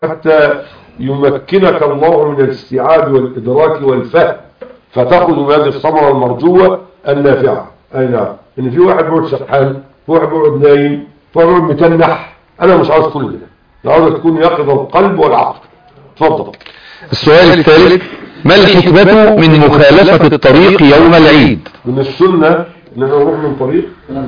حتى يمكنك الله من الاستيعاب والإدراك والفهم، فتأخذ من هذه الثمرة المرجوة النافعة. أي نعم، إن في واحد بيقعد سرحان، في واحد بيقعد نايم، في واحد بيقعد متنح. أنا مش عاوز كل ده، أنا عاوز تكون يقظ القلب والعقل. اتفضل. السؤال الثالث: ما الحكمة من مخالفة الطريق يوم العيد؟ من السنة إن احنا نروح من طريق.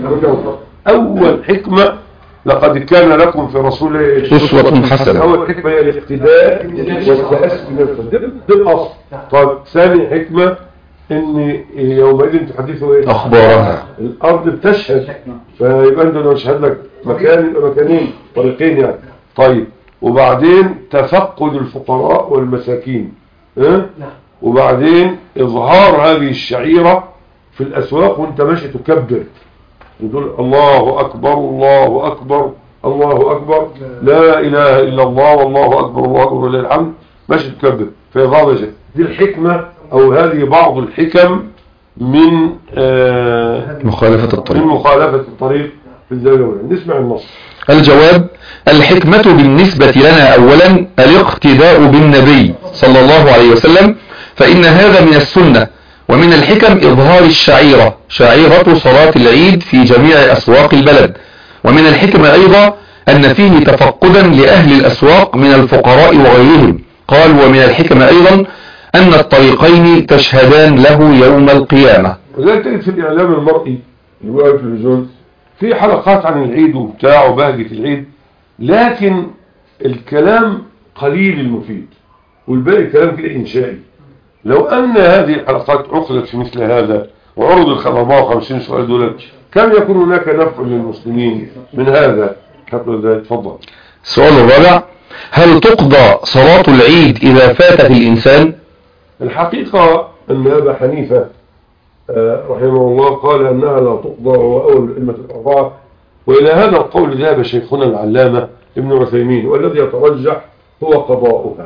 أول حكمة: لقد كان لكم في رسول الله أسوة حسنة. أول حكمة هي الاقتداء والتأسي بالنفس، ده الأصل. طيب ثاني حكمة: إن يومئذ تحدثوا إيه؟ أخبارها. الأرض بتشهد، فيبقى أنت لو شهد لك مكان يبقى مكانين، طريقين يعني. طيب، وبعدين تفقد الفقراء والمساكين، وبعدين إظهار هذه الشعيرة في الأسواق وأنت ماشي تكبر، يقول الله أكبر الله أكبر الله أكبر، لا إله إلا الله والله أكبر الله أكبر ولله الحمد، ماشي تكبر في إظهار شيء. دي الحكمة، أو هذه بعض الحكم من مخالفة الطريق. من مخالفة الطريق في الزاوية. نسمع النص. الجواب: الحكمة بالنسبة لنا أولا الاقتداء بالنبي صلى الله عليه وسلم، فإن هذا من السنة. ومن الحكم إظهار الشعيرة، شعيرة صلاة العيد في جميع أسواق البلد. ومن الحكم أيضا أن فيه تفقدا لأهل الأسواق من الفقراء وغيرهم. قال: ومن الحكم أيضا أن الطريقين تشهدان له يوم القيامة. وذلك تجد في الإعلام المرئي اللي هو التلفزيون في حلقات عن العيد وبتاع وبهجة العيد، لكن الكلام قليل المفيد والباقي كلام كده إنشائي. لو أن هذه الحلقات عقدت في مثل هذا وعرض ال 54 سؤال دول، كم يكون هناك نفع للمسلمين من هذا؟ تفضل. السؤال الرابع: هل تقضى صلاة العيد إذا فاتت الإنسان؟ الحقيقة أن أبا حنيفة رحمه الله قال أنها لا تقضى، وهو أول الأئمة الأربعة، وإلى هذا القول ذهب شيخنا العلامة ابن عثيمين، والذي يترجح هو قضاؤها،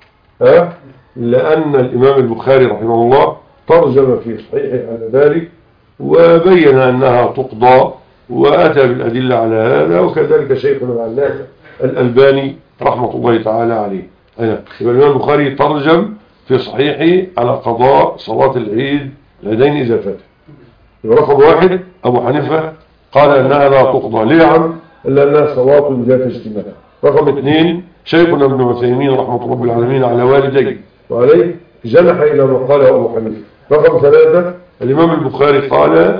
لأن الإمام البخاري رحمه الله ترجم في صحيحه على ذلك وبين أنها تقضى وأتى بالأدلة على هذا، وكذلك شيخنا العلامة الألباني رحمة الله تعالى عليه. الإمام البخاري ترجم في صحيحه على قضاء صلاة العيد العيدين إذا فات. رقم واحد: أبو حنيفة قال أنها لا تقضى. ليه يا عم؟ إلا أنها صلاة ذات اجتماع. رقم اثنين: شيخنا ابن عثيمين رحمة رب العالمين على والديه وعليه جنح إلى ما قاله أبو حنيفة. رقم ثلاثة: الإمام البخاري قال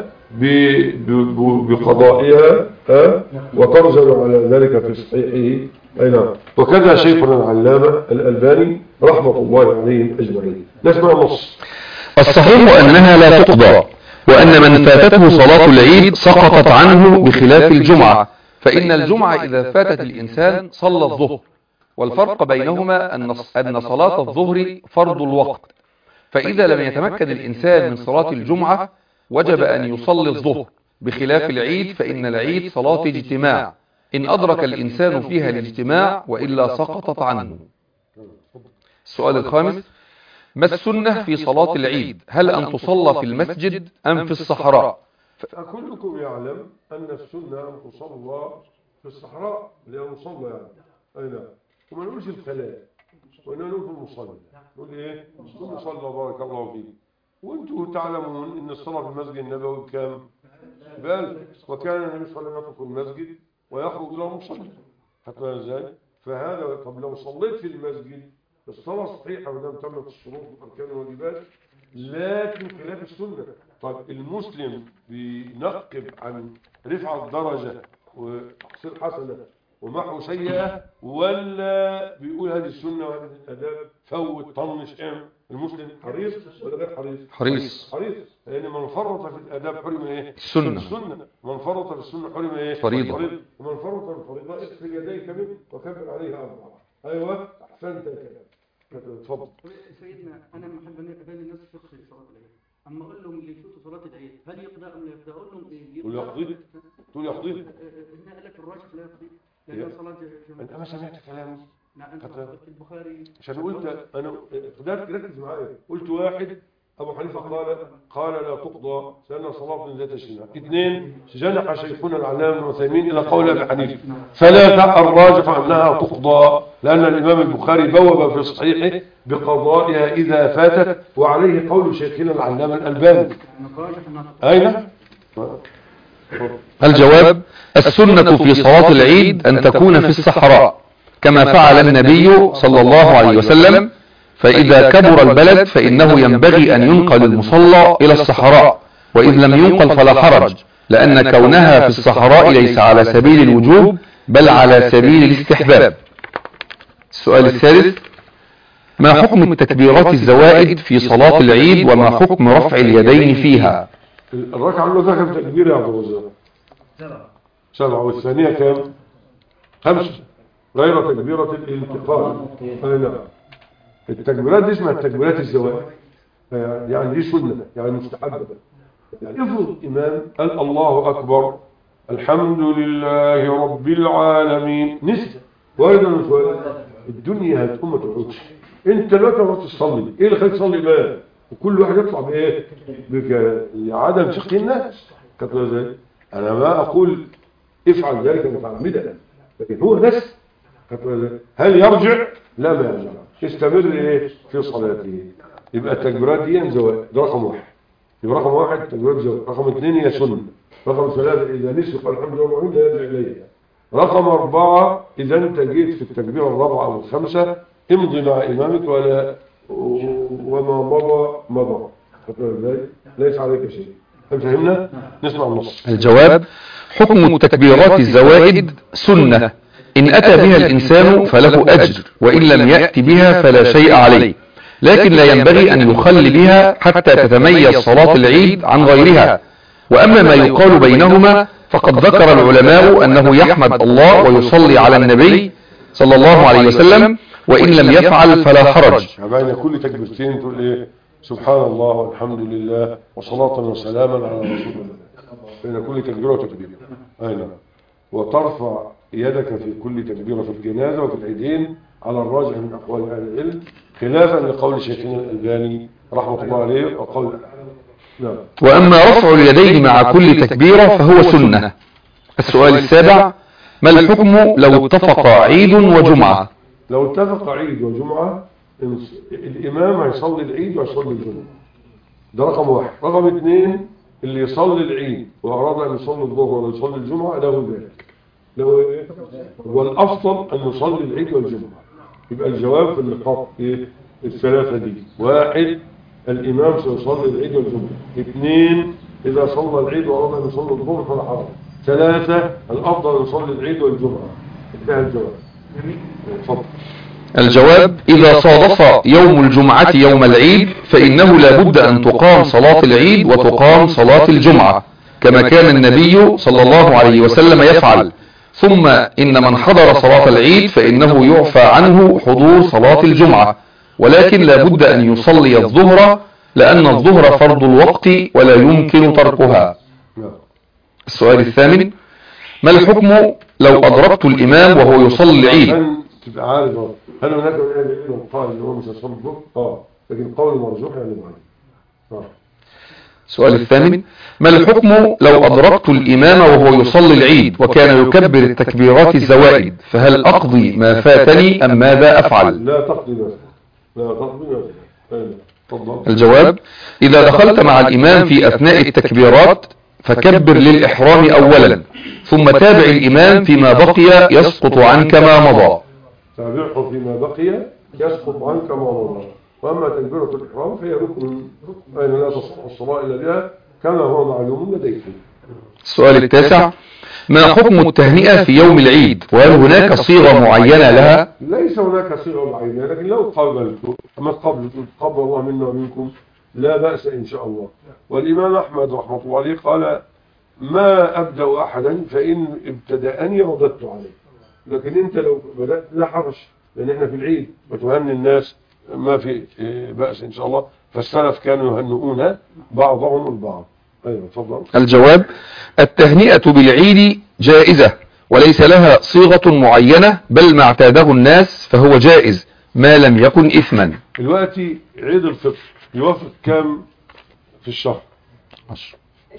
بقضائها وترجم على ذلك في صحيحه. أي نعم. وكذا شيخنا العلامة الألباني رحمة الله عليهم أجمعين. نسمع النص. الصحيح أنها لا تقضى، وأن من فاتته صلاة العيد سقطت عنه بخلاف الجمعة، فإن الجمعة إذا فاتت الإنسان صلى الظهر، والفرق بينهما أن صلاة الظهر فرض الوقت، فإذا لم يتمكن الإنسان من صلاة الجمعة وجب أن يصلي الظهر، بخلاف العيد فإن العيد صلاة اجتماع، إن أدرك الإنسان فيها الاجتماع، وإلا سقطت عنه. السؤال الخامس: ما السنة في صلاة العيد؟ هل أن تصلى في المسجد أم في الصحراء؟ كلكم يعلم أن السنة أن تصلى في الصحراء، لأن مصلى يعني. أي نعم. وما نقولش الخلاء، وإنما نقول في المصلى. نقول إيه؟ المصلى بارك الله فيك. وأنتم تعلمون أن الصلاة في المسجد النبوي بكام؟ بل وكان النبي صلى الله عليه وسلم يترك المسجد ويخرج إلى المصلى. حتى إزاي؟ فهذا طب لو صليت في المسجد الصلاة صحيحة ودام تمت الشروط والأركان والواجبات، لكن خلاف السنة. طب المسلم بينقب عن رفع الدرجة وتحصيل حسنة ومحو سيئة، ولا بيقول هذه السنة وهذه الأداب فوت طنش المسلم حريص ولا غير حريص؟ حريص. يعني من فرط في الأداب حرم إيه؟ السنة. من فرط في السنة حرم إيه؟ فريضة. ومن فرط في الفريضة اغسل يديك منه وكبر عليها أربعة. أيوة أحسنت الكلام. اتفضل. سيدنا انا محب ان ابين الناس فقه صلاه العيد، اما اقول لهم اللي يفوتوا صلاه العيد هل يقضى ام لا يقضى؟ اقول لهم يقضي. تقول يقضي. هنا قال لك الراجح لا يقضي لان صلاه جماعه. انت ما سمعت كلامي؟ نعم. انت البخاري عشان قلت انا قدرت ركز معايا، قلت واحد أبو حنيفة قال لا تقضى لأن صلاة ذات الشناع. 2 جنح شيخنا العلامة ابن عثيمين إلى قول أبي حنيفة. 3 الراجح أنها تقضى لأن الإمام البخاري بوب في صحيحه بقضائها إذا فاتت، وعليه قول شيخنا العلامة الألباني. أين؟ الجواب: السنة في صلاة العيد أن تكون في الصحراء كما فعل النبي صلى الله عليه وسلم، فإذا كبر البلد فإنه ينبغي أن ينقل المصلى إلى الصحراء، وإذ لم ينقل فلا حرج، لأن كونها في الصحراء ليس على سبيل الوجوب بل على سبيل الاستحباب. السؤال الثالث: ما حكم التكبيرات الزوائد في صلاة العيد وما حكم رفع اليدين فيها؟ الركعة الأولى كم تكبير يا عبد الرزاق؟ 7. والثانية كم؟ 5 غير تكبيرة الانتقال. نعم. التكبيرات دي اسمها التكبيرات الزوائد، يعني دي سنة، يعني مستحبة. يعني افرض إمام قال الله أكبر الحمد لله رب العالمين، نسي وارد ولا مش وارد؟ الدنيا هتقوم ما تقعدش. انت دلوقتي ما تصلي، ايه اللي خليك تصلي بقى؟ وكل واحد يطلع بايه؟ بعدم فقه الناس. كتبوا ازاي؟ انا ما اقول افعل ذلك متعمدا، لكن هو ناس. كتبوا ازاي؟ هل يرجع؟ لا ما يرجع، يستمر ايه في صلاته. يبقى التكبيرات دي زوائد، ده رقم 1. يبقى رقم 1 تكبيرات زوائد. رقم 2 هي سنه. رقم 3 اذا نسي قال الحمد لله لا يرجع اليها. رقم 4 اذا انت جيت في التكبيره الرابعه او الخامسه امضي مع امامك ولا وما مضى. ليس عليك شيء. هل فهمنا؟ نسمع النص. الجواب: حكم التكبيرات الزوائد سنة، إن أتى بها الإنسان فله أجر، وإن لم يأتي بها فلا شيء عليه، لكن لا ينبغي أن يخل بها حتى تتميز صلاة العيد عن غيرها. وأما ما يقال بينهما فقد ذكر العلماء أنه يحمد الله ويصلي على النبي صلى الله عليه وسلم، وإن لم يفعل فلا حرج. بين كل تكبيرتين تقول إيه؟ سبحان الله والحمد لله وصلاة وسلاما على رسول الله. بين كل تكبيرة وتكبيرة. أين؟ وترفع يدك في كل تكبيرة في الجنازة وفي العيدين على الراجح من أقوال أهل العلم، خلافا لقول شيخنا الألباني رحمة الله عليه وقول. نعم. وأما رفع اليدين مع كل تكبيرة فهو سنة. السؤال السابع: ما الحكم لو اتفق عيد وجمعة؟ لو اتفق عيد وجمعة الإمام هيصلي العيد ويصلي الجمعة. ده رقم 1. رقم 2 اللي يصلي العيد وأراد أن يصلي الظهر ولا يصلي الجمعة له ذلك. له إيه؟ والأفضل أن يصلي العيد والجمعة. يبقى الجواب في النقاط إيه؟ الثلاثة دي. 1 الإمام سيصلي العيد والجمعة. 2 إذا صلى العيد وأراد أن يصلي الظهر فلا حرج. 3 الأفضل أن يصلي العيد والجمعة. انتهى الجواب. اتفضل. الجواب: إذا صادف يوم الجمعة يوم العيد فإنه لا بد أن تقام صلاة العيد وتقام صلاة الجمعة كما كان النبي صلى الله عليه وسلم يفعل. ثم إن من حضر صلاة العيد فإنه يعفى عنه حضور صلاة الجمعة، ولكن لا بد أن يصلي الظهر لأن الظهر فرض الوقت ولا يمكن تركها. السؤال الثامن: ما الحكم لو أدركت الإمام وهو يصلي العيد؟ تبقى عارف هل هناك من قال ان هو مش هيصلي الظهر؟ لكن قول مرجوح يعني معين. السؤال الثامن: ما الحكم لو أدركت الإمام وهو يصلي العيد وكان يكبر التكبيرات الزوائد، فهل أقضي ما فاتني أم ماذا أفعل؟ لا تقضي ما فاتني. الجواب: إذا دخلت مع الإمام في أثناء التكبيرات فكبر للإحرام أولا، ثم تابع الإمام فيما بقي يسقط عنك ما مضى. تابعه فيما بقي يسقط عنك ما مضى. وأما تكبيرة الإحرام فهي ركن أين لا تصح الصلاة إلا بها كما هو معلوم لديكم. السؤال التاسع: ما حكم التهنئة في يوم العيد، وهل هناك صيغة معينة لها؟ ليس هناك صيغة معينة، لكن لو قبلت ما قبل الله منا ومنكم لا بأس إن شاء الله. والإمام أحمد رحمة الله عليه قال: ما أبدأ أحدا فإن ابتدأني رددت عليه. لكن أنت لو بدأت لا حرج، لأن إحنا في العيد وتهني الناس ما في بأس إن شاء الله. فالسلف كانوا يهنئون بعضهم البعض. أيوة تفضل. الجواب: التهنئة بالعيد جائزة وليس لها صيغة معينة، بل ما اعتاده الناس فهو جائز ما لم يكن إثما. دلوقتي عيد الفطر يوافق كام في الشهر؟ 10.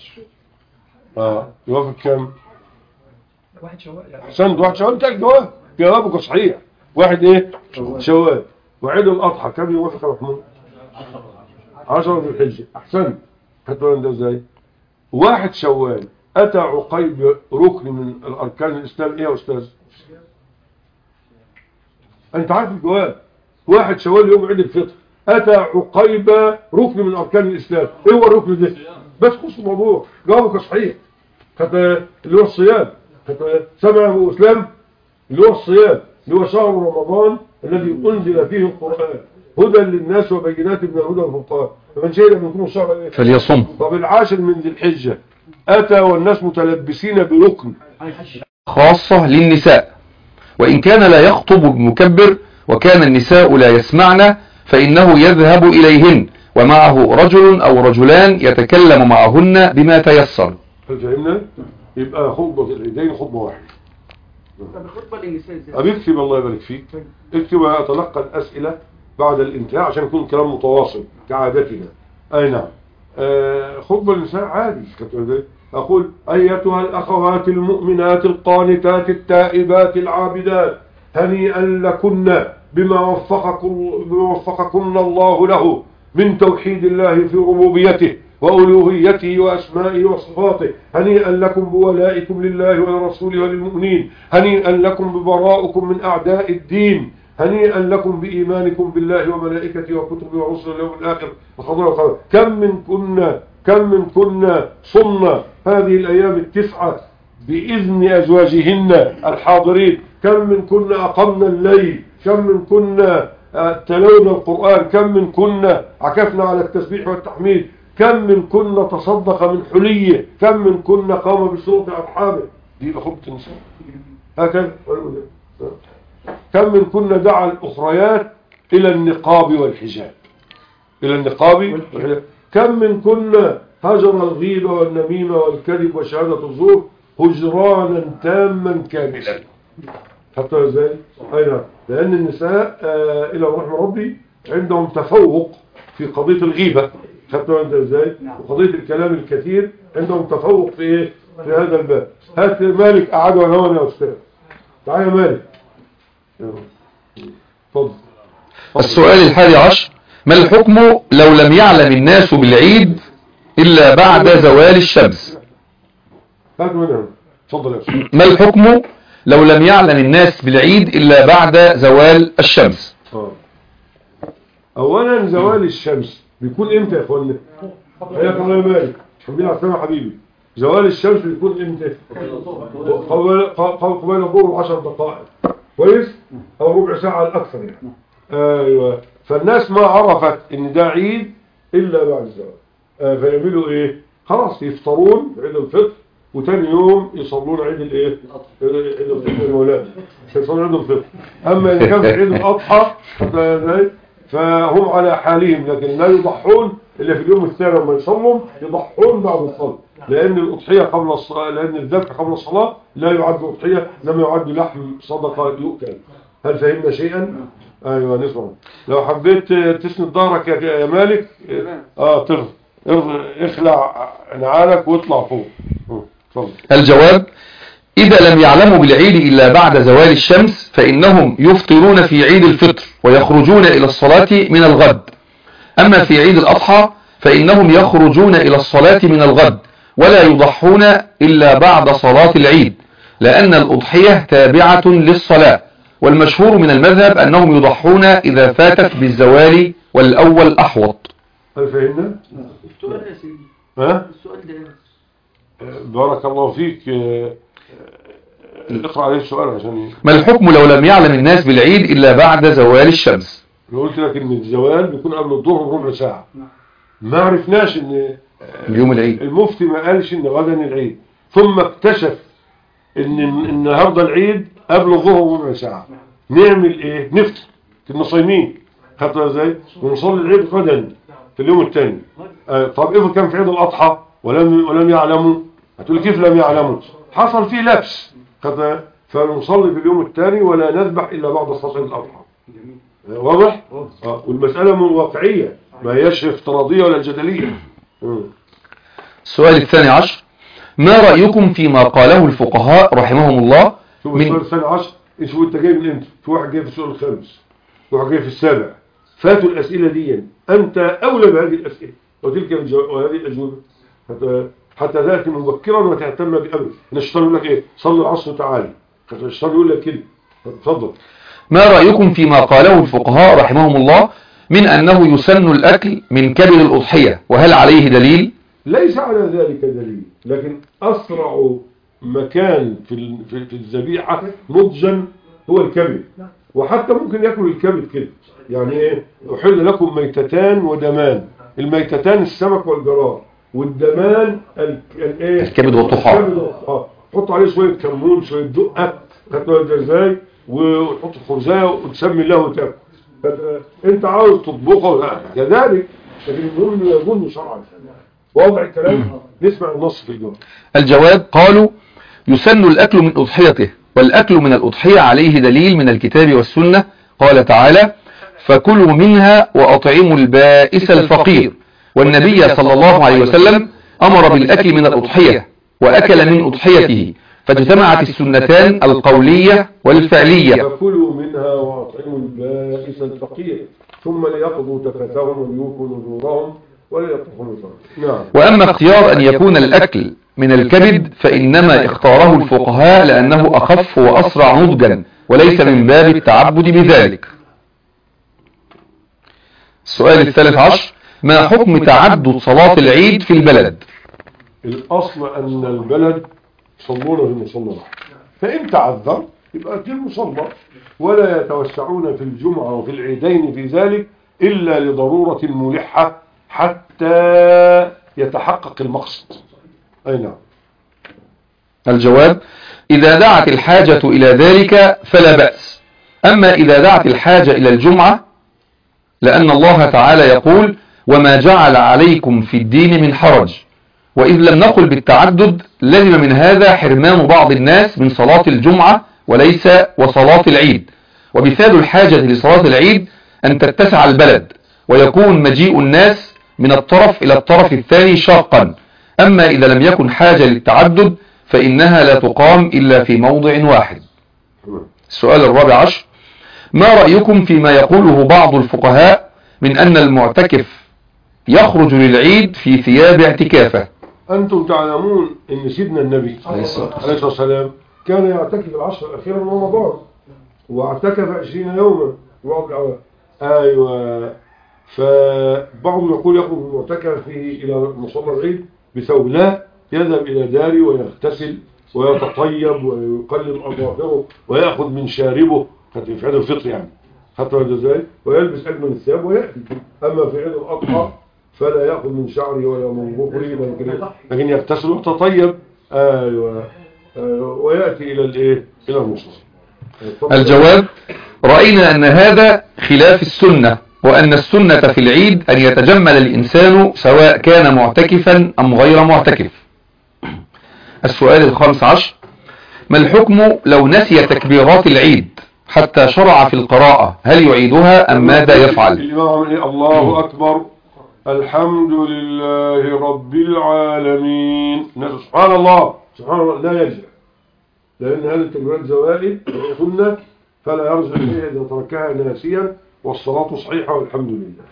يوافق كام؟ واحد شوال يعني. احسنت، واحد شوال بتاعك جوابك صحيح. واحد ايه؟ شوال. وعيد الاضحى كم يوافق يا محمود؟ 10 ذي الحجه. احسنت. هتقول ده ازاي؟ واحد شوال اتى عقيب ركن من الاركان الاسلام ايه يا استاذ؟ انت عارف الجواب. واحد شوال يوم عيد الفطر اتى عقيب ركن من اركان الاسلام، ايه هو الركن ده؟ بس خص الموضوع، جوابك صحيح. اللي هو الصيام. سمع ابو اسلام اللي هو الصيام، اللي هو شهر رمضان الذي انزل فيه القران هدى للناس وبينات من الهدى والفرقان، فمن شهد منكم الشهر فليصم. طب العاشر من ذي الحجه اتى والناس متلبسين بركن خاصة للنساء، وإن كان لا يخطب بمكبر وكان النساء لا يسمعن فإنه يذهب إليهن ومعه رجل أو رجلان يتكلم معهن بما تيسر. فهمنا؟ يبقى خطبة العيدين خطبة واحدة. طب الخطبة للنساء ازاي؟ أبي اكتب الله يبارك فيك. اكتب وأتلقى الأسئلة بعد الانتهاء عشان يكون الكلام متواصل كعادتنا. أي نعم. خطبة النساء عادي. أقول أيتها الأخوات المؤمنات القانتات التائبات العابدات هنيئا لكن بما وفقكن الله له من توحيد الله في ربوبيته وألوهيته وأسمائه وصفاته. هنيئا لكم بولائكم لله ولرسوله وللمؤمنين. هنيئا لكم ببراءكم من أعداء الدين. هنيئا لكم بإيمانكم بالله وملائكته وكتبه ورسله واليوم الآخر وخضر. كم من كنا صمنا هذه الأيام التسعة بإذن أزواجهن الحاضرين. كم من كنا أقمنا الليل. كم من كنا تلونا القرآن. كم من كنا عكفنا على التسبيح والتحميد. كم من كنا تصدق من حليه. كم من كنا قام بشروط أصحابه. دي خطبة النساء هكذا. كم من كنا دعا الأخريات إلى النقاب والحجاب. إلى النقاب والحجاب. كم من كنا هجر الغيبة والنميمة والكذب وشهادة الزور هجرانا تاما كاملا. حتى ازاي؟ أين؟ لأن النساء إلى رحمة ربي عندهم تفوق في قضية الغيبة. حتى انت ازاي؟ وقضية الكلام الكثير عندهم تفوق في ايه؟ في هذا الباب. هات مالك قعد وانا هون يا أستاذ. تعال يا مالك. فضل. السؤال 11: ما الحكم لو لم يعلم الناس بالعيد إلا بعد زوال الشمس؟ هات منها. تفضل يا أستاذ. ما الحكم لو لم يعلم الناس بالعيد إلا بعد زوال الشمس؟ أولا زوال الشمس بيكون إمتى يا أخوانا؟ حياك الله يا مالك. حبيبي على السلامة حبيبي. زوال الشمس بيكون إمتى؟ قبل الظهر ب10 دقائق. كويس؟ أو ربع ساعة الأكثر يعني. أيوة. فالناس ما عرفت إن ده عيد إلا بعد الزوال. فيعملوا إيه؟ خلاص يفطرون عيد الفطر وتاني يوم يصلون عيد الايه؟ عيد الفطر المولاد. يصلون عيد الفطر. اما اذا كان في عيد الاضحى فهم على حالهم، لكن لا يضحون الا في اليوم الثاني لما يصلوا يضحون بعد الصلاه، لان الاضحيه قبل الصلاه، لان الذبح قبل الصلاه لا يعد اضحيه، لم يعد لحم صدقه يؤكل. هل فهمنا شيئا؟ ايوه نسمع. لو حبيت تسند ظهرك يا مالك اخلع نعالك واطلع فوق. الجواب: إذا لم يعلموا بالعيد إلا بعد زوال الشمس فإنهم يفطرون في عيد الفطر ويخرجون إلى الصلاة من الغد. أما في عيد الأضحى فإنهم يخرجون إلى الصلاة من الغد ولا يضحون إلا بعد صلاة العيد، لأن الأضحية تابعة للصلاة، والمشهور من المذهب أنهم يضحون إذا فاتت بالزوال والأول أحوط. هل فهمنا؟ السؤال ده يا سيدي. السؤال ده بارك الله فيك. اقرأ عليه السؤال عشان. ما الحكم لو لم يعلم الناس بالعيد إلا بعد زوال الشمس؟ لو قلت لك ان الزوال بيكون قبل الظهر بربع ساعة، ما عرفناش ان اليوم العيد، المفتي ما قالش ان غدا العيد، ثم اكتشف ان النهارده العيد قبل الظهر بربع ساعة، نعمل ايه؟ نفطر كنا صايمين، خدت ازاي؟ ونصلي العيد غدا في اليوم الثاني. طب افرض كان في عيد الاضحى ولم يعلموا، هتقول كيف لم يعلموا؟ حصل فيه لبس، فنصلي في اليوم الثاني ولا نذبح الا بعد صلاة الاضحى. واضح؟ والمسألة واقعية، ما هيش افتراضية ولا جدلية. السؤال الثاني عشر: ما رأيكم فيما قاله الفقهاء رحمهم الله شوف السؤال الثاني عشر، شوف انت جاي من امتى؟ في واحد جاي في السؤال الخامس، في واحد جاي في السابع. فاتوا الأسئلة دي، أنت أولى بهذه الأسئلة وتلك وهذه الأجوبة حتى تأتي مبكرا وتهتم بأمر. إن الشيطان يقول لك إيه؟ صلي العصر تعالي، الشيطان يقول لك كده. اتفضل. ما رأيكم فيما قاله الفقهاء رحمهم الله من أنه يسن الأكل من كبد الأضحية، وهل عليه دليل؟ ليس على ذلك دليل، لكن أسرع مكان في الذبيحة نضجا هو الكبد، وحتى ممكن يأكل الكبد كده. يعني إيه؟ أحل لكم ميتتان ودمان. الميتتان السمك والجرار، والدمان الكبد والطحال. حط عليه شوية كمون، شوية دقة، خدتوا ازاي، وتحط خبزايه وتسمي الله وتاكل. انت عاوز تطبخه كذلك، لكن المهم يظن شرعا. واضح الكلام؟ نسمع النص في الجواب. الجواب: قالوا يسن الأكل من أضحيته، والأكل من الأضحية عليه دليل من الكتاب والسنة. قال تعالى: فكلوا منها وأطعموا البائس الفقير. والنبي صلى الله عليه وسلم أمر بالأكل من الأضحية وأكل من أضحيته، فاجتمعت السنتان القولية والفعلية. فكلوا منها وأطعموا البائس الفقير ثم ليقضوا تفثهم وليوفوا نذورهم وليطوفوا نذورهم. نعم. وأما اختيار أن يكون الأكل من الكبد فإنما اختاره الفقهاء لأنه أخف وأسرع نضجا، وليس من باب التعبد بذلك. السؤال الثالث عشر: ما حكم تعدد صلاة العيد في البلد؟ الأصل أن البلد يصلون في المصلى واحد، فإن تعذر يبقى في المصلى، ولا يتوسعون في الجمعة وفي العيدين في ذلك إلا لضرورة ملحة حتى يتحقق المقصد. أي نعم. الجواب: إذا دعت الحاجة إلى ذلك فلا بأس. أما إذا دعت الحاجة إلى الجمعة، لأن الله تعالى يقول: وما جعل عليكم في الدين من حرج. وإذ لم نقل بالتعدد لزم من هذا حرمان بعض الناس من صلاة الجمعة وليس وصلاة العيد. ومثال الحاجة لصلاة العيد أن تتسع البلد ويكون مجيء الناس من الطرف إلى الطرف الثاني شاقا. أما إذا لم يكن حاجة للتعدد فإنها لا تقام إلا في موضع واحد. السؤال الرابع عشر: ما رأيكم فيما يقوله بعض الفقهاء من أن المعتكف يخرج للعيد في ثياب اعتكافه؟ أنتم تعلمون أن سيدنا النبي عليه الصلاة والسلام كان يعتكف العشر الأخيرة من رمضان، واعتكف 20 يوما. أيوة. فبعضهم يقول يخرج المعتكف إلى مصلى العيد بثوب، لا، يذهب إلى داره ويغتسل ويتطيب ويقلل أظافره ويأخذ من شاربه في عيد الفطر، يعني حتى ازاي، ويلبس أجمل الثياب ويأتي. أما في عيد الأضحى فلا يأخذ من شعره ولا من ظفره، لكن يغتسل ويتطيب. أيوة. ويأتي إلى المصلى. الجواب: رأينا أن هذا خلاف السنة، وأن السنة في العيد أن يتجمل الإنسان سواء كان معتكفا أم غير معتكف. السؤال الخامس عشر: ما الحكم لو نسي تكبيرات العيد حتى شرع في القراءة؟ هل يعيدها أم ماذا يفعل؟ الإمام الله أكبر، الحمد لله رب العالمين، سبحان الله سبحان الله، لا يرجع، لأن هذه التكبيرات زوائد سنة فلا يرجع إليها إذا تركها ناسيا، والصلاة صحيحة والحمد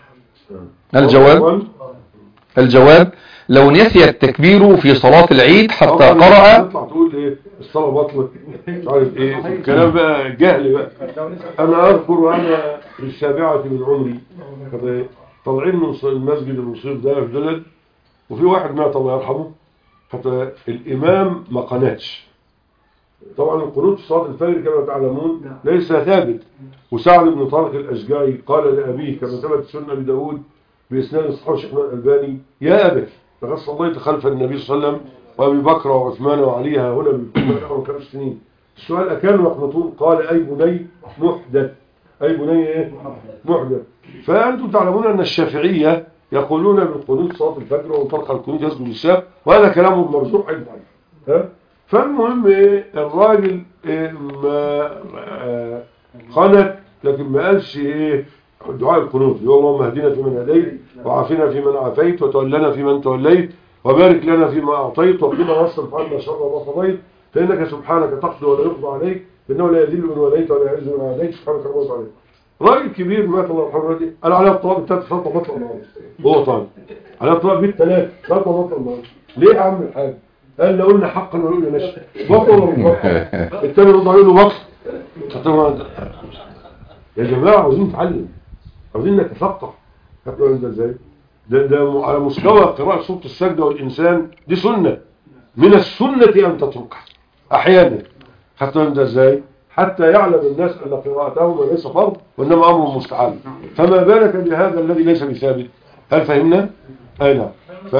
لله. الجواب: لو نسي التكبير في صلاة العيد حتى قرأ، تطلع تقول إيه الصلاة بطلت، مش عارف إيه الكلام بقى جهل بقى. أنا أذكر أنا في 7 من عمري طالعين من المسجد المصير ده في بلد، وفي واحد مات الله يرحمه، حتى الإمام ما قناتش. طبعا القنوت في صلاة الفجر كما تعلمون ليس ثابت. وسعد بن طارق الأشجعي قال لأبيه كما ثبت سنة بداود بإسناد الصحابة الشيخ الألباني: يا أبت لقد صليت خلف النبي صلى الله عليه وسلم وأبي بكر وعثمان وعلي ها هنا من 5 سنين. السؤال: أكانوا يقنطون؟ قال: أي بني محدث. أي بني إيه؟ محدث. فأنتم تعلمون أن الشافعية يقولون بالقنوت صلاة الفجر، ومن ترك القنوت يسجد للسهو، وهذا كلام مرجوح عندنا. فالمهم الراجل ما قنت، لكن ما قالش دعاء القنوت اللهم اهدنا فيمن هديت وعافنا فيمن عافيت وتولنا فيمن توليت وبارك لنا فيما أعطيت وقنا واصرف عنا شر ما قضيت فإنك سبحانك تقضي ولا يقضى عليك فإنه لا يذل من وليت ولا يعز من عاديت سبحانك ربنا وتعالى. راجل كبير مات الله يرحمه الراجل قال عليها الطلاق الثالث شرطه بطل النهارده هو طالب عليها الطلاق بالثلاث شرطه بطل النهارده. ليه يا عم الحاج؟ قال لو قلنا حقا ولا قلنا نشأ بطل ولا مش بطل؟ الثاني رد عليه له بطل. يا جماعه عاوزين نتعلم عاوزين نتفقه. هتقول انت ازاي؟ ده على مستوى قراءة سورة السجدة والإنسان دي سنة من السنة أن تتركها أحيانا. هتقول انت ازاي؟ حتى يعلم الناس أن قراءتهما ليس فرض وإنما أمر مستحب. فما بالك بهذا الذي ليس بثابت؟ هل فهمنا؟ أي نعم.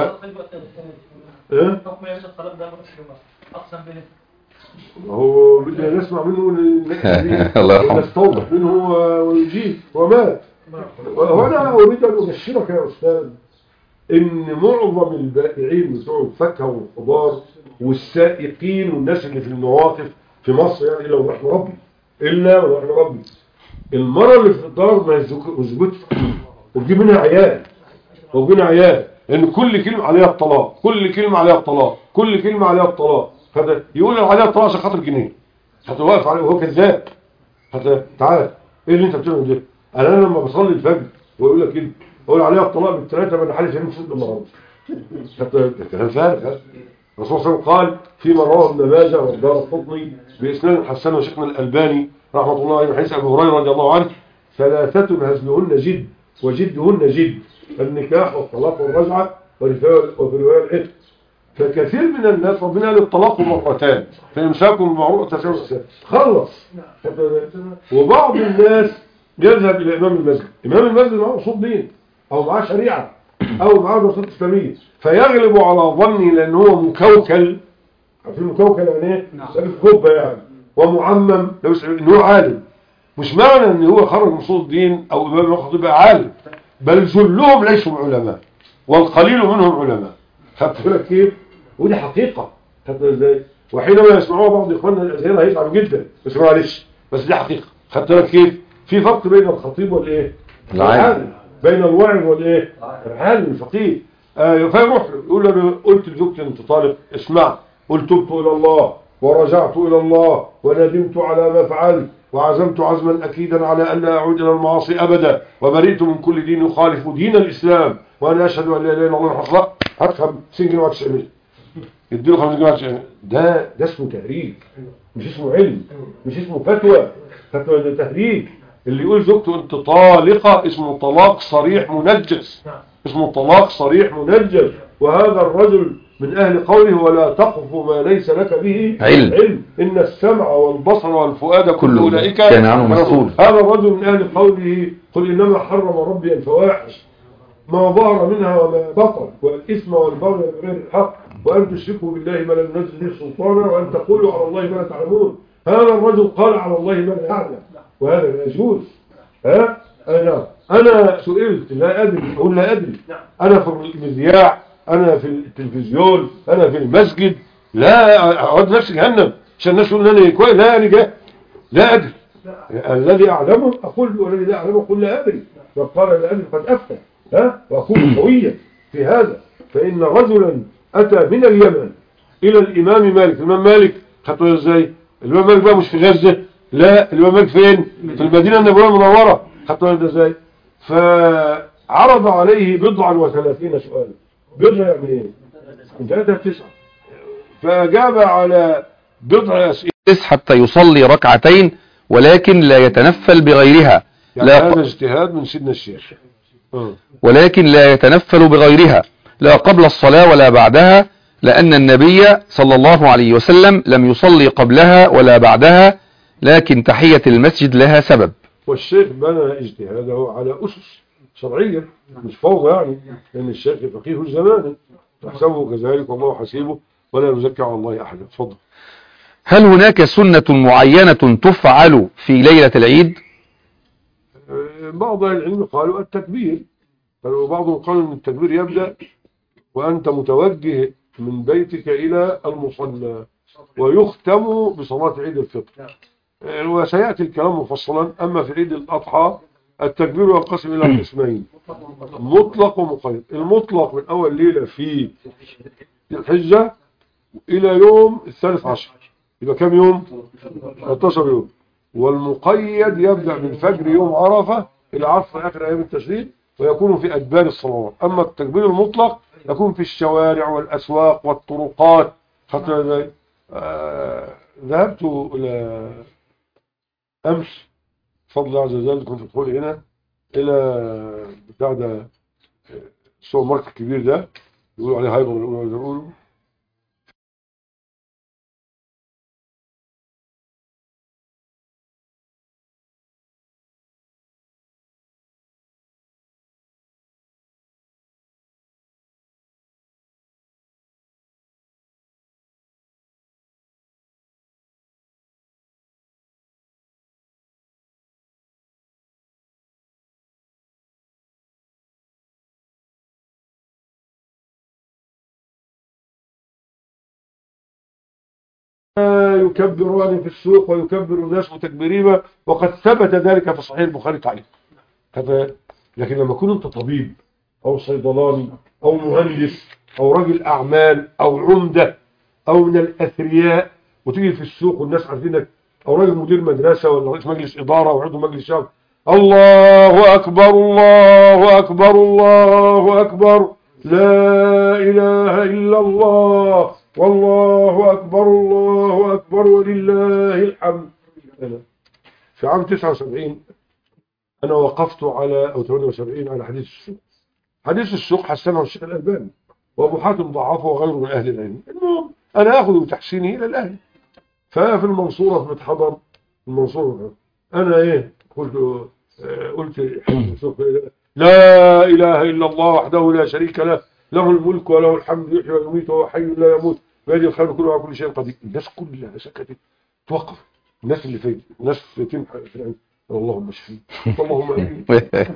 هو بدنا نسمع منه ونستوضح منه ويجيب ومات. وأنا أريد أن أبشرك يا أستاذ إن معظم البائعين بتوع الفاكهة والخضار والسائقين والناس اللي في المواقف في مصر يعني إلا ونحن ربي المرة اللي في الدار ما يثبتش وتجيب منها عيال لأن كل كلمة عليها الطلاق كل كلمة عليها الطلاق هذا يقول عليها الطلاق عشان خاطر جنيه هتوقف عليه وهو كذاب. تعال ايه اللي انت بتعمله ده؟ انا لما بصلي الفجر ويقول لك كده اقول عليها الطلاق بالثلاثه من حالف يمين صد النهارده. كلام فارغ. الرسول صلى الله عليه وسلم قال فيما رواه ابن ماجه والدار القطني باسناد حسن وشيخنا الالباني رحمه الله عليه من حديث ابي هريره رضي الله عنه ثلاثه هزلهن جد وجدهن جد النكاح والطلاق والرجعه وفي روايه العتق. فكثير من الناس ربنا قال الطلاق مرتان فامساك بمعروف تساوي خلص. وبعض الناس يذهب الى امام المسجد معه اصول دين او معاه شريعه او معاه دراسات اسلاميه فيغلب على ظني لان هو مكوكل. عارفين مكوكل يعني ايه؟ لابس كوبه يعني ومعمم لابس ان هو عالم. مش معنى ان هو خرج من اصول الدين او امام المسجد يبقى عالم بل جلهم ليسوا علماء والقليل منهم علماء. خدت بالك كيف؟ ودي حقيقه. خدت ازاي؟ وحينما يسمعوها بعض اخواننا الازهر هيزعلوا جدا بس معلش بس دي حقيقه. خدت بالك كيف؟ في فرق بين الخطيب والايه؟ العالم. بين الواعظ والايه؟ العالم الفقيه. فيروح يقول له قلت لزوجتي انت طالق اسمع قلت تبت الى الله ورجعت الى الله وندمت على ما فعلت وعزمت عزما اكيدا على ان لا اعود الى المعاصي ابدا وبرئت من كل دين يخالف دين الاسلام وانا اشهد ان لا اله الا الله وحده هات 50 جنيه و90 يديله 50 جنيه و90. ده اسمه تهريج مش اسمه علم مش اسمه فتوى. ده تهريج. اللي يقول زوجته انت طالقه اسمه طلاق صريح منجس. اسمه طلاق صريح منجس. وهذا الرجل من اهل قوله ولا تقف ما ليس لك به علم ان السمع والبصر والفؤاد كل اولئك كان عنه مسؤول. هذا الرجل من اهل قوله قل انما حرم ربي الفواحش ما ظهر منها وما بطن والاثم والبغي بغير الحق وان تشركوا بالله ما لم ينزل به سلطانا وان تقولوا على الله ما لا تعلمون. هذا الرجل قال على الله ما لا يعلم وهذا لا يجوز. أنا سئلت لا أدري أقول لا أدري. أنا في المذياع أنا في التلفزيون أنا في المسجد لا أعود نفسي جهنم عشان الناس يقولون أنا كويس. لا أنا جاهل لا أدري. الذي أعلمه أقول والذي لا أعلمه أقول لا أدري. وقال لا أدري قد أفتى وأكون قويا في هذا. فإن رجلا أتى من اليمن إلى الإمام مالك. الإمام مالك خطوه إزاي؟ الإمام مالك بقى مش في غزة لا الإمام مالك فين؟ في المدينة النبوية المنورة. خطوه إزاي؟ فعرض عليه 39 سؤالا. بضع يعني ايه؟ من 3 ل 9. فأجاب على بضع أسئلة حتى يصلي ركعتين ولكن لا يتنفل بغيرها. يعني هذا اجتهاد من سيدنا الشيخ. ولكن لا يتنفل بغيرها لا قبل الصلاة ولا بعدها لأن النبي صلى الله عليه وسلم لم يصلي قبلها ولا بعدها لكن تحية المسجد لها سبب. والشيخ بنى اجتهاده على أسس شرعية مش فوضى يعني لأن الشيخ فقيه الزمان تحسبه كذلك والله حسيبه ولا يزكى على الله أحد. اتفضل. هل هناك سنة معينة تفعل في ليلة العيد؟ بعض العلم قالوا التكبير وبعضهم قالوا أن التكبير يبدأ وأنت متوجه من بيتك إلى المصلى ويختم بصلاة عيد الفطر. وسيأتي الكلام مفصلا. أما في عيد الأضحى التكبير ينقسم إلى قسمين، مطلق ومقيد. المطلق من أول ليلة في الحجة إلى يوم 13، يبقى كم يوم؟ 13 يوم. والمقيد يبدأ من فجر يوم عرفة إلى عصر آخر أيام التشريق، ويكون في أدبار الصلوات. أما التكبير المطلق يكون في الشوارع والأسواق والطرقات. حتى ذهبت إلى أمس بفضل الله عز وجل، كنت أدخل هنا إلى بتاع ده السوبر ماركت الكبير ده، يقولوا عليه هايبر، يقولوا يكبرون في السوق ويكبر الناس متكبرين، وقد ثبت ذلك في صحيح البخاري تعالى. لكن لما يكون انت طبيب او صيدلاني او مهندس او رجل اعمال او عمده او من الاثرياء، وتيجي في السوق والناس عارفينك، او راجل مدير مدرسه ولا رئيس مجلس اداره او عضو مجلس شعب، الله اكبر الله اكبر الله اكبر، لا اله الا الله والله أكبر الله أكبر ولله الحمد. في عام 79 أنا وقفت على، أو 78، على حديث السوق. حديث السوق حسنه الشيخ الألباني وأبو حاتم ضعفه وغيره من أهل العلم. المهم أنا أخذ بتحسينه إلى الأهل. ففي المنصورة في متحضر المنصورة أنا قلت السوق لا إله إلا الله وحده لا شريك له، له الملك وله الحمد يحيي ويميت وهو حي لا يموت بيده الخير كله وعلى كل شيء قدير. الناس كلها سكتت، توقف. الناس اللي فين، الناس في العلم، اللهم اشفيه اللهم امين.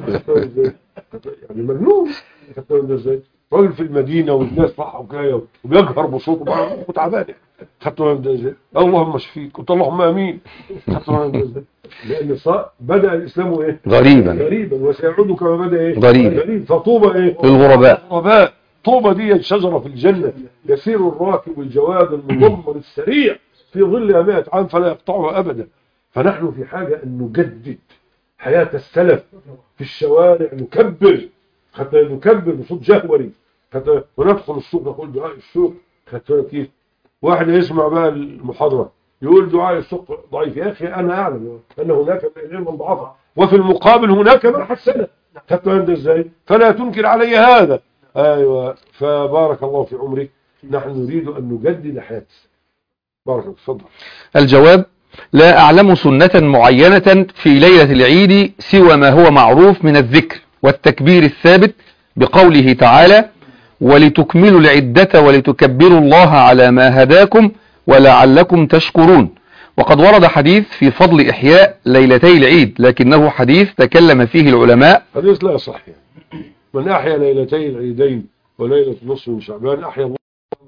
يعني مجنون. ازاي راجل في المدينه والناس راحه وجايه وبيجهر بصوته وتعبان، خدتوا ده ازاي؟ اللهم اشفيك، قلت اللهم امين. خدتوا ده ازاي؟ لان بدا الاسلام ايه؟ غريبا وسيعود كما بدا ايه؟ غريب. فطوبى ايه؟ للغرباء. طوبى دي شجره في الجنه يسير الراكب الجواد المضمر السريع في ظلها 100 عام فلا يقطعها ابدا. فنحن في حاجه ان نجدد حياه السلف في الشوارع، نكبر حتى نكبر بصوت جهوري، حتى وندخل السوق نقول دعاء السوق. حتى كيف واحد يسمع بقى المحاضره يقول دعاء السوق ضعيف. يا اخي انا اعلم ان هناك من العلم من ضعفه، وفي المقابل هناك من حسنه. حتى عند ازاي؟ فلا تنكر علي هذا. ايوه، فبارك الله في عمرك. نحن نريد ان نجدد حياه. بارك الله. تفضل. الجواب: لا أعلم سنة معينة في ليلة العيد سوى ما هو معروف من الذكر والتكبير الثابت بقوله تعالى: ولتكملوا العدة ولتكبروا الله على ما هداكم ولعلكم تشكرون. وقد ورد حديث في فضل إحياء ليلتي العيد، لكنه حديث تكلم فيه العلماء. حديث لا يصح. من أحيا ليلتي العيدين وليلة نصف من شعبان أحيا الله.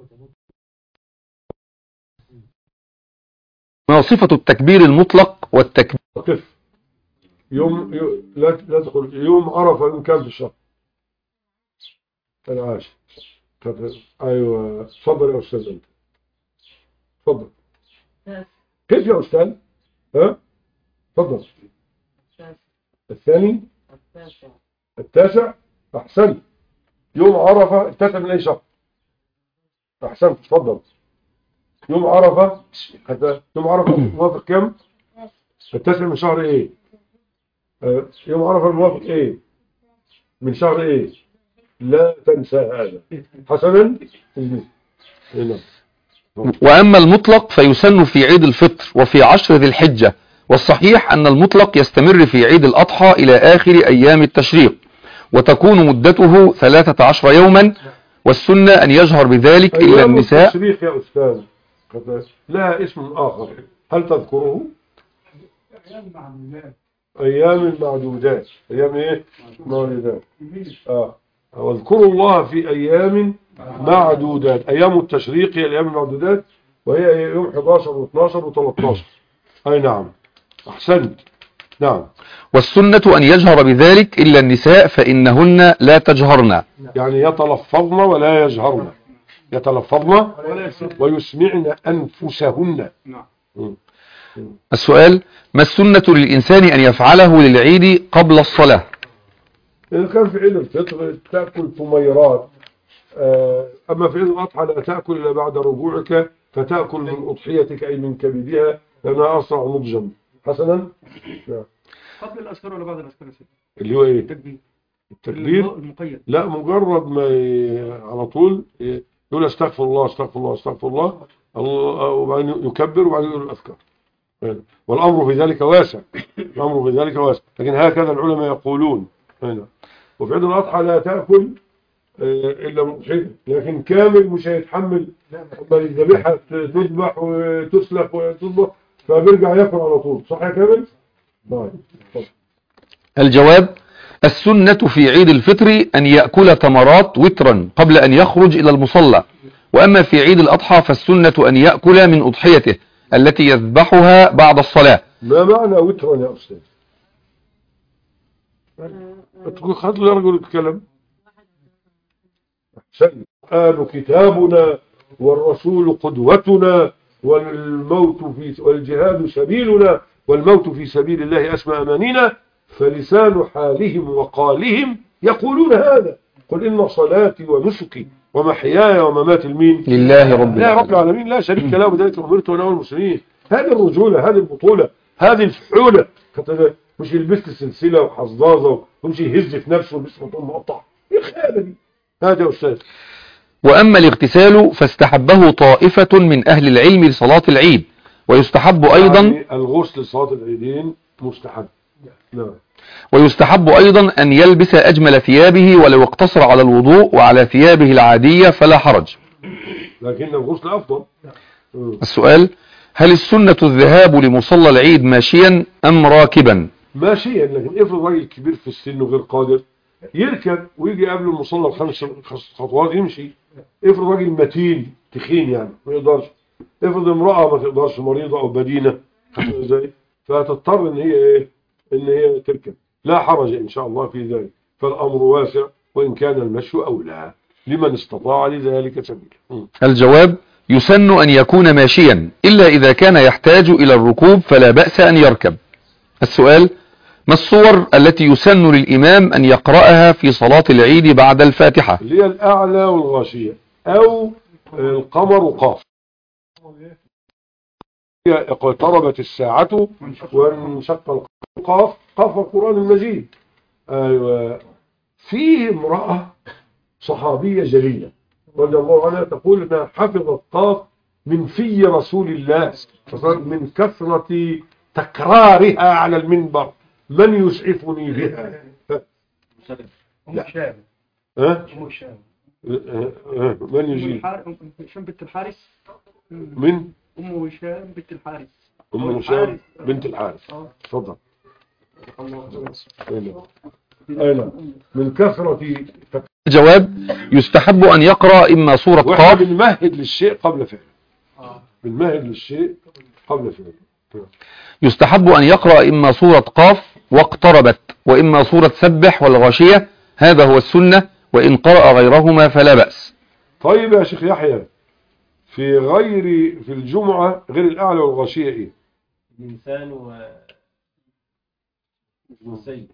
ما صفة التكبير المطلق والتكبير؟ لا تدخل يوم عرفة يوم كام في الشهر؟ العاشر. ايوه، تفضل يا استاذ. انت تفضل. كيف يا استاذ؟ ها تفضل. الثاني التاسع. احسنت. يوم عرفة التاسع من اي شهر؟ احسنت، تفضل. يوم عرفة يوم عرفة موافق كم؟ التاسع من شهر ايه؟ يوم عرفة موافق ايه؟ من شهر ايه؟ لا تنسى هذا. حسنا. وأما المطلق فيسن في عيد الفطر وفي 10 ذي الحجة، والصحيح أن المطلق يستمر في عيد الأضحى إلى آخر أيام التشريق، وتكون مدته 13 يوما، والسنة أن يجهر بذلك إلا النساء. التشريق يا أستاذ لها اسم آخر، هل تذكره؟ أيام معدودات. أيام إيه؟ معدودات. واذكروا الله في أيام معدودات. أيام التشريق هي الأيام المعدودات، وهي يوم 11 و12 و13. أي نعم، أحسنت. نعم. والسنة أن يجهر بذلك إلا النساء فإنهن لا تجهرن. يعني يتلفظن ولا يجهرن، يتلفظن ويسمعن أنفسهن. نعم. السؤال: ما السنة للإنسان أن يفعله للعيد قبل الصلاة؟ إذا كان في عيد الفطر تأكل ثميرات، أما في عيد الأضحى لا تأكل إلا بعد رجوعك، فتأكل من أضحيتك أي من كبدها لأنها أسرع نضجا. حسنا. قبل الأذكار ولا بعد الأذكار يا سيدي؟ اللي هو إيه؟ التكبير. التكبير المقيد. لا، مجرد ما على طول يقول استغفر الله استغفر الله استغفر الله، وبعدين يكبر وبعدين يقول الأذكار. والأمر في ذلك واسع، الأمر في ذلك واسع، لكن هكذا العلماء يقولون. وفي عيد الأضحى لا تأكل إلا مضحية، لكن كامل مش هيتحمل الذبيحة تذبح وتسلخ وتطبخ فبيرجع ياكل على طول. صح يا كامل؟ طيب. الجواب: السنة في عيد الفطر أن يأكل تمرات وترا قبل أن يخرج إلى المصلى، وأما في عيد الأضحى فالسنة أن يأكل من أضحيته التي يذبحها بعد الصلاة. ما معنى وترا يا أستاذ؟ تقول خذ لي رجل يتكلم. القرآن كتابنا والرسول قدوتنا والجهاد سبيلنا والموت في سبيل الله أسمى أمانينا، فلسان حالهم وقالهم يقولون هذا. قل إن صلاتي ونسكي ومحياي ومماتي المين لله رب العالمين لا شريك له وبذلك أمرت وأنا أول المسلمين. هذه الرجولة، هذه البطولة، هذه الفحولة. مش يلبس سلسلة وحظاظة ومشي يهز في نفسه ويلبس مطعم مقطع. ايه الخيانة دي؟ هذا يا أستاذ. وأما الاغتسال فاستحبه طائفة من أهل العلم لصلاة العيد، ويستحب أيضا يعني الغسل لصلاة العيدين مستحب. نعم. ويستحب أيضا أن يلبس أجمل ثيابه ولو اقتصر على الوضوء وعلى ثيابه العادية فلا حرج، لكن الغسل أفضل. السؤال: هل السنة الذهاب لمصلى العيد ماشيا أم راكبا؟ ماشيا، لكن افرض راجل كبير في السن وغير قادر يركب ويجي قبل المصلى ب5 خطوات يمشي. افرض راجل متين تخين يعني ما يقدرش. افرض امرأة ما تقدرش، مريضة أو بدينة ازاي، فهتضطر ان هي ايه، ان هي تركب. لا حرج ان شاء الله في ذلك، فالامر واسع، وان كان المشي اولى لمن استطاع لذلك سبيلا. الجواب: يسن أن يكون ماشيا إلا إذا كان يحتاج إلى الركوب فلا بأس أن يركب. السؤال: ما الصور التي يسن للإمام أن يقرأها في صلاة العيد بعد الفاتحة؟ اللي هي الأعلى والغاشية أو القمر قاف. اقتربت الساعة وانشق القمر قاف، قاف القرآن المجيد. أيوة. فيه امرأة صحابية جليلة رضي الله عنها تقول انها حفظت قاف من في رسول الله من كثرة تكرارها على المنبر. من يسعفني بها؟ أم شام. ها؟ أم شام. من يجيب؟ هشام بنت الحارث. من؟ أم هشام بنت الحارث. أم هشام بنت الحارث. تفضل. أين؟ من كثرة. الجواب: يستحب أن يقرأ إما سورة واحنا قاف. بنمهد للشيء قبل فعله. بنمهد للشيء قبل فعله. يستحب أن يقرأ إما سورة قاف واقتربت وإما سورة سبح والغاشية، هذا هو السنة، وإن قرأ غيرهما فلا بأس. طيب يا شيخ يحيى، في الجمعة غير الأعلى والغاشية إيه؟ الإنسان والسيد.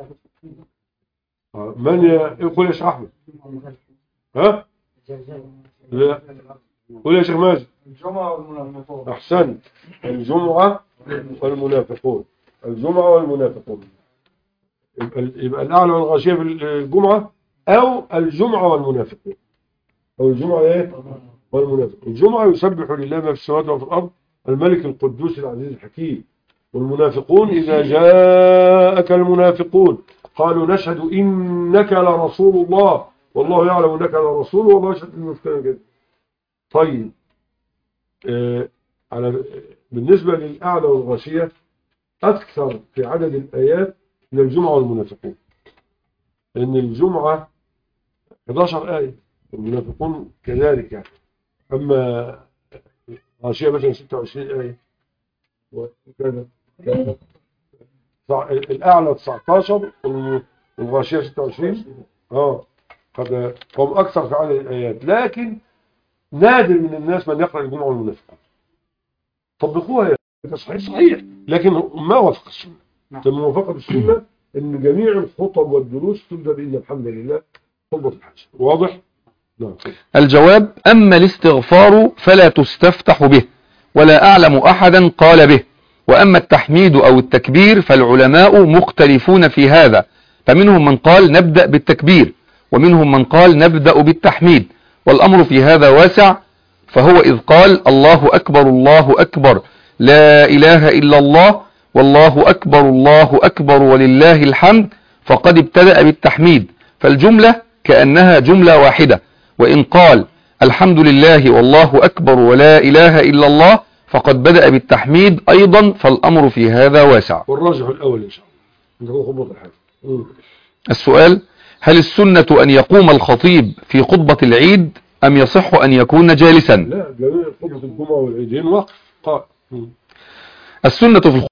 من يقول يا شيخ أحمد؟ ها؟ لا، قول يا شيخ ماجد. الجمعة والمنافقون. أحسنت. الجمعة والمنافقون. الجمعة والمنافقون. يبقى الأعلى والغاشية في الجمعة أو الجمعة والمنافقون. أو الجمعة إيه؟ والمنافقون. الجمعة يسبح لله ما في السماوات وفي الأرض الملك القدوس العزيز الحكيم. والمنافقون إذا جاءك المنافقون قالوا نشهد إنك لرسول الله والله يعلم إنك لرسول والله يشهد المنافقين كده. طيب بالنسبة للأعلى والغاشية أكثر في عدد الآيات من الجمعة والمنافقون، لأن الجمعة 11 آية والمنافقون كذلك يعني. أما غاشية مثلا 26 آية وكذا. الأعلى 19 والغاشية 26. قد هم أكثر في عدد الآيات، لكن نادر من الناس من يقرأ الجمعة والمنافقون. طبقوها يا صحيح، لكن ما وافق السنة. الموافقة بالسنة ان جميع الخطب والدروس تبدأ بإن الحمد لله خطبة الحج. واضح؟ نعم. الجواب: أما الاستغفار فلا تستفتح به، ولا أعلم أحدا قال به. وأما التحميد أو التكبير فالعلماء مختلفون في هذا، فمنهم من قال نبدأ بالتكبير، ومنهم من قال نبدأ بالتحميد، والأمر في هذا واسع. فهو إذ قال الله أكبر الله أكبر لا إله إلا الله والله أكبر الله أكبر ولله الحمد، فقد ابتدأ بالتحميد، فالجملة كأنها جملة واحدة. وإن قال الحمد لله والله أكبر ولا إله إلا الله فقد بدأ بالتحميد أيضا، فالأمر في هذا واسع. والراجح الأول إن شاء الله هو خطبة الحج. السؤال: هل السنة أن يقوم الخطيب في خطبة العيد أم يصح أن يكون جالسا؟ لا، جميع خطبة الجمعة والعيدين وقف قائم. السنة في